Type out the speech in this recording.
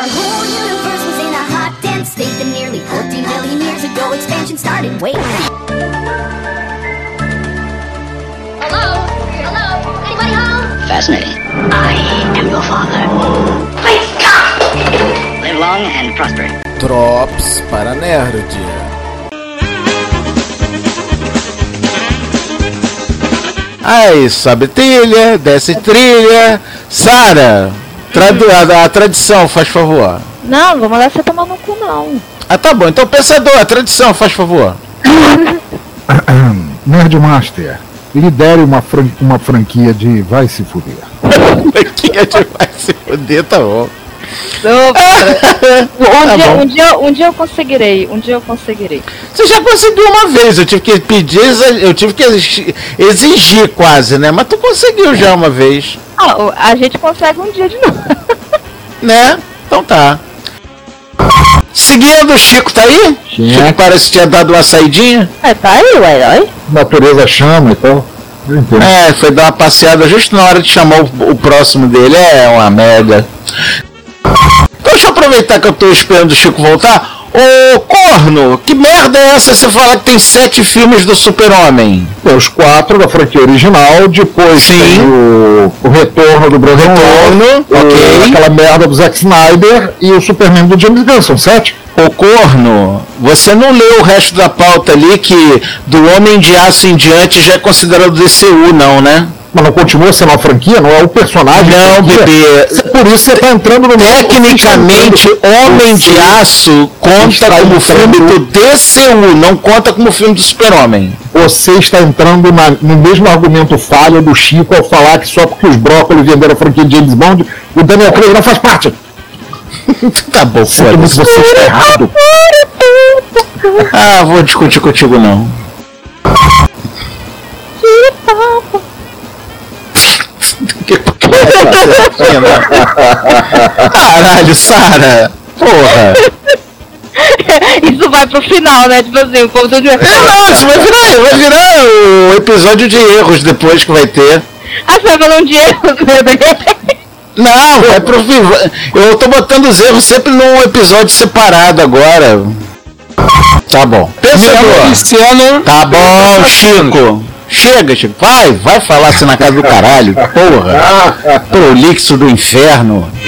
Our whole universe was in a hot, dense state that nearly 14 billion years ago expansion started. Wait. Hello? Hello? Anybody home? Fascinating. I am your father. Please come! Live long and prosper. Drops para Nerd. Aí, sobe trilha, desce trilha. Sara, a tradição, faz favor. Não vou mandar você tomar no cu, não. Ah, tá bom. Então, pensador, a tradição, faz favor. Nerdmaster, lidere uma franquia de vai se fuder. Franquia de vai se fuder, tá bom. Um dia eu conseguirei. Você já conseguiu uma vez, eu tive que pedir, eu tive que exigir quase, né? Mas tu conseguiu já uma vez. A gente consegue um dia de novo. Né? Então tá. Seguindo, o Chico tá aí? Chico parece que tinha dado uma saidinha. Tá aí o herói. Natureza chama e tal. Foi dar uma passeada justo na hora de chamar o próximo dele. É uma merda. Então deixa eu aproveitar que eu tô esperando o Chico voltar. Ô corno, que merda é essa você falar que tem 7 filmes do Super-Homem? Tem os 4 da franquia original, depois tem o retorno do Brandon Routh, aquela merda do Zack Snyder e o Superman do James Gunn, são 7. Ô corno, você não leu o resto da pauta ali que do Homem de Aço em diante já é considerado DCU, não, né? Mas não continua sendo uma franquia? Não é o personagem? Não, bebê. Por isso você tá entrando no... Tecnicamente, Homem de Aço conta como filme do DCU, não conta como filme do Super-Homem. Você está entrando no mesmo argumento falho do Chico ao falar que só porque os brócolis venderam a franquia de James Bond, o Daniel Craig não faz parte. Tá bom, foda-se. Você está errado. Vou discutir contigo não. Caralho, Sara! Porra! Isso vai pro final, né? Tipo assim, como tu diz. Não, isso vai virar o episódio de erros depois que vai ter. Você vai falar de erros, bebê? Não, vai pro vivo. Eu tô botando os erros sempre num episódio separado agora. Tá bom. Pensador. Tá bom, Chico. Chega, Chico. Vai falar assim na casa do caralho. Porra. Prolixo do inferno.